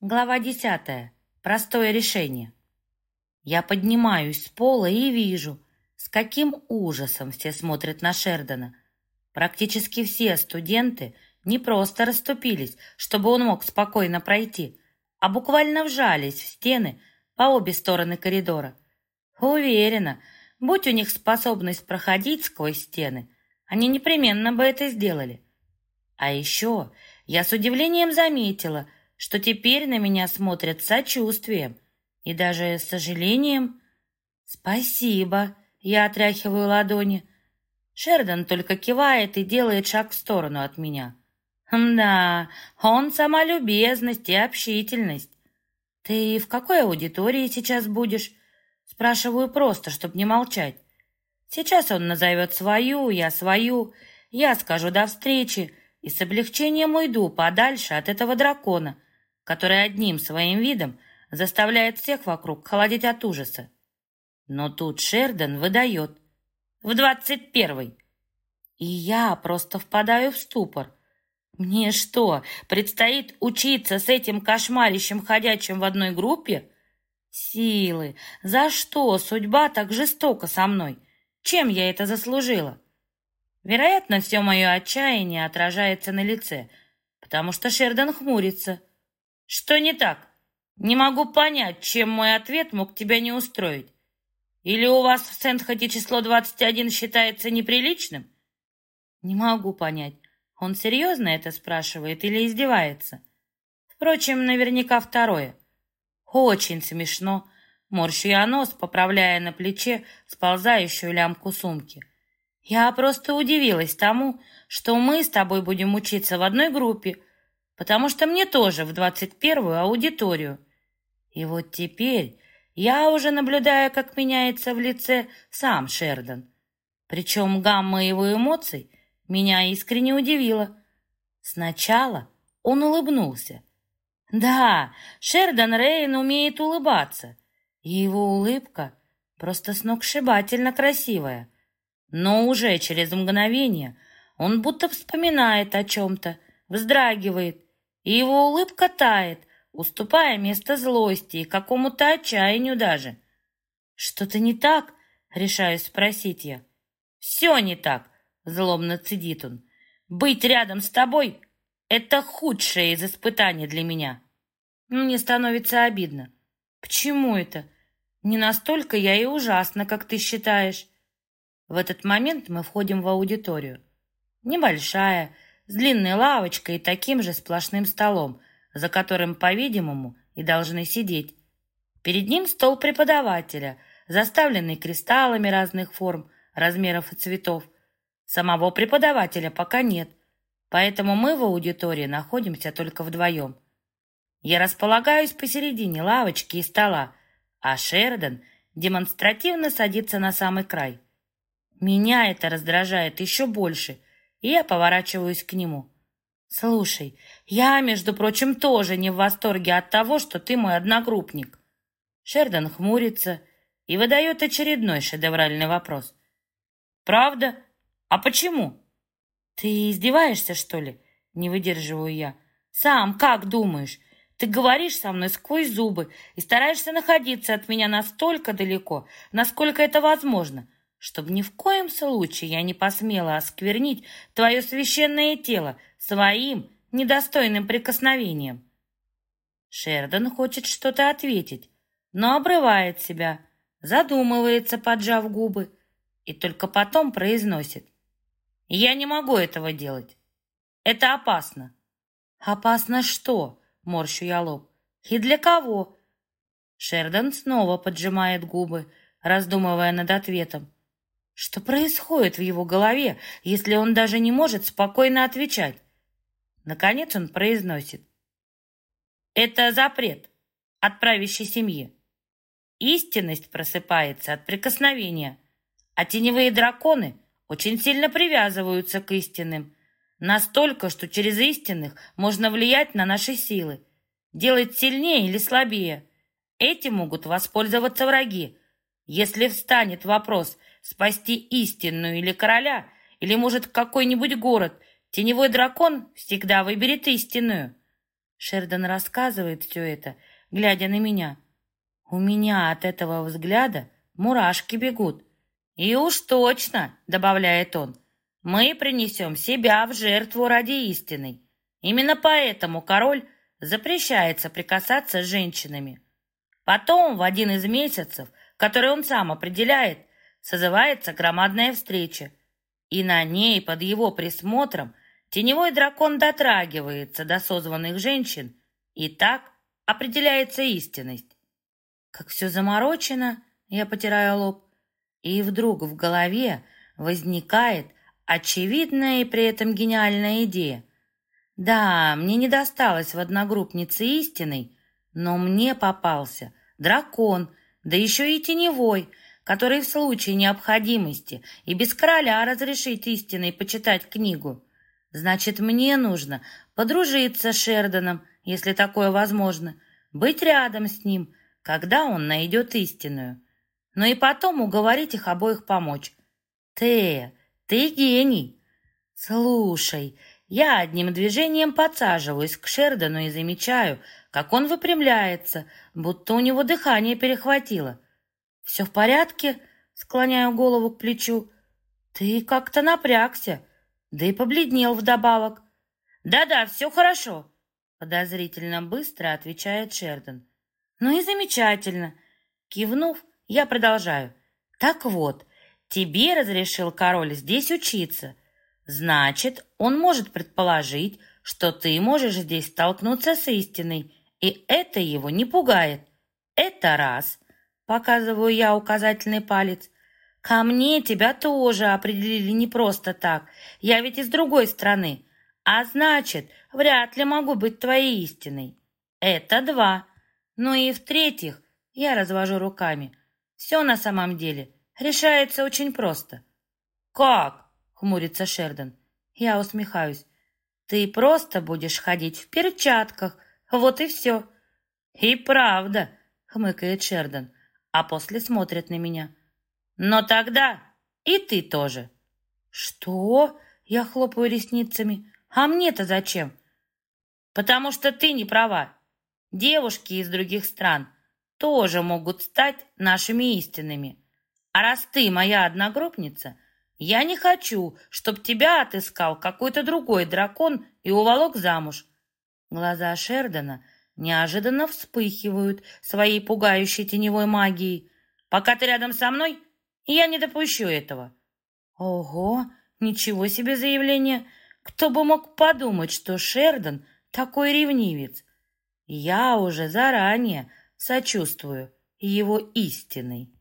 Глава 10. Простое решение. Я поднимаюсь с пола и вижу, с каким ужасом все смотрят на Шердона. Практически все студенты не просто расступились, чтобы он мог спокойно пройти, а буквально вжались в стены по обе стороны коридора. Уверена, будь у них способность проходить сквозь стены, они непременно бы это сделали. А еще я с удивлением заметила, что теперь на меня смотрят с сочувствием и даже с сожалением. «Спасибо», — я отряхиваю ладони. Шердон только кивает и делает шаг в сторону от меня. Да, он сама любезность и общительность. «Ты в какой аудитории сейчас будешь?» Спрашиваю просто, чтобы не молчать. Сейчас он назовет свою, я скажу «до встречи» и с облегчением уйду подальше от этого дракона, который одним своим видом заставляет всех вокруг холодеть от ужаса. Но тут Шердон выдает: в 21-й. И я просто впадаю в ступор. Мне что, предстоит учиться с этим кошмарищем, ходячим в одной группе? Силы, за что судьба так жестока со мной? Чем я это заслужила? Вероятно, все мое отчаяние отражается на лице, потому что Шердон хмурится. Что не так? Не могу понять, чем мой ответ мог тебя не устроить. Или у вас в Сент-Хоте число 21 считается неприличным? Не могу понять, он серьезно это спрашивает или издевается? Впрочем, наверняка второе. Очень смешно. Морщу я нос, поправляя на плече сползающую лямку сумки. Я просто удивилась тому, что мы с тобой будем учиться в одной группе, потому что мне тоже в 21-ю аудиторию. И вот теперь я уже наблюдаю, как меняется в лице сам Шердон. Причем гамма его эмоций меня искренне удивила. Сначала он улыбнулся. Да, Шердон Рейн умеет улыбаться, и его улыбка просто сногсшибательно красивая. Но уже через мгновение он будто вспоминает о чем-то, вздрагивает, и его улыбка тает, уступая место злости и какому-то отчаянию даже. «Что-то не так?» — решаюсь спросить я. «Все не так», — злобно цедит он. «Быть рядом с тобой — это худшее из испытаний для меня». Мне становится обидно. «Почему это? Не настолько я и ужасна, как ты считаешь». В этот момент мы входим в аудиторию. Небольшая, с длинной лавочкой и таким же сплошным столом, за которым, по-видимому, и должны сидеть. Перед ним стол преподавателя, заставленный кристаллами разных форм, размеров и цветов. Самого преподавателя пока нет, поэтому мы в аудитории находимся только вдвоем. Я располагаюсь посередине лавочки и стола, а Шердон демонстративно садится на самый край. Меня это раздражает еще больше, и я поворачиваюсь к нему. «Слушай, я, между прочим, тоже не в восторге от того, что ты мой одногруппник». Шердон хмурится и выдает очередной шедевральный вопрос. «Правда? А почему?» «Ты издеваешься, что ли?» — не выдерживаю я. «Сам как думаешь? Ты говоришь со мной сквозь зубы и стараешься находиться от меня настолько далеко, насколько это возможно, чтобы ни в коем случае я не посмела осквернить твое священное тело своим недостойным прикосновением». Шердон хочет что-то ответить, но обрывает себя, задумывается, поджав губы, и только потом произносит: «Я не могу этого делать. Это опасно». «Опасно что?» — морщу я лоб. «И для кого?» Шердон снова поджимает губы, раздумывая над ответом. Что происходит в его голове, если он даже не может спокойно отвечать? Наконец он произносит: «Это запрет от правящей семьи. Истинность просыпается от прикосновения, а теневые драконы очень сильно привязываются к истинным, настолько, что через истинных можно влиять на наши силы, делать сильнее или слабее. Этим могут воспользоваться враги. Если встанет вопрос спасти истинную или короля, или, может, какой-нибудь город, теневой дракон всегда выберет истинную. Шердон рассказывает все это, глядя на меня. У меня от этого взгляда мурашки бегут. «И уж точно», — добавляет он, — «мы принесем себя в жертву ради истины. Именно поэтому король запрещает соприкасаться с женщинами. Потом, в один из месяцев, который он сам определяет, созывается громадная встреча, и на ней под его присмотром теневой дракон дотрагивается до созванных женщин, и так определяется истинность. Как все заморочено, я потираю лоб, и вдруг в голове возникает очевидная и при этом гениальная идея. Да, мне не досталось в одногруппнице истиной, но мне попался дракон, да еще и теневой, который в случае необходимости и без короля разрешит истиной почитать книгу. Значит, мне нужно подружиться с Шерданом, если такое возможно, быть рядом с ним, когда он найдет истинную. Но и потом уговорить их обоих помочь. Тея, ты гений. Слушай, я одним движением подсаживаюсь к Шердану и замечаю, как он выпрямляется, будто у него дыхание перехватило. «Все в порядке?» — склоняю голову к плечу. «Ты как-то напрягся, да и побледнел вдобавок». «Да-да, все хорошо», — подозрительно быстро отвечает Шердан. «Ну и замечательно». Кивнув, я продолжаю. «Так вот, тебе разрешил король здесь учиться. Значит, он может предположить, что ты можешь здесь столкнуться с истиной, и это его не пугает. Это раз». Показываю я указательный палец. Ко мне тебя тоже определили не просто так. Я ведь из другой страны. А значит, вряд ли могу быть твоей истиной. Это два. Ну и в-третьих, я развожу руками. Все на самом деле решается очень просто. Как? Хмурится Шердан. Я усмехаюсь. Ты просто будешь ходить в перчатках. Вот и все. И правда, хмыкает Шердан, а после смотрит на меня. Но тогда и ты тоже. Что? Я хлопаю ресницами. А мне-то зачем? Потому что ты не права. Девушки из других стран тоже могут стать нашими истинными. А раз ты моя одногруппница, я не хочу, чтобы тебя отыскал какой-то другой дракон и уволок замуж. Глаза Шердана неожиданно вспыхивают своей пугающей теневой магией. Пока ты рядом со мной, я не допущу этого. Ого, ничего себе заявление! Кто бы мог подумать, что Шердан такой ревнивец? Я уже заранее сочувствую его истиной.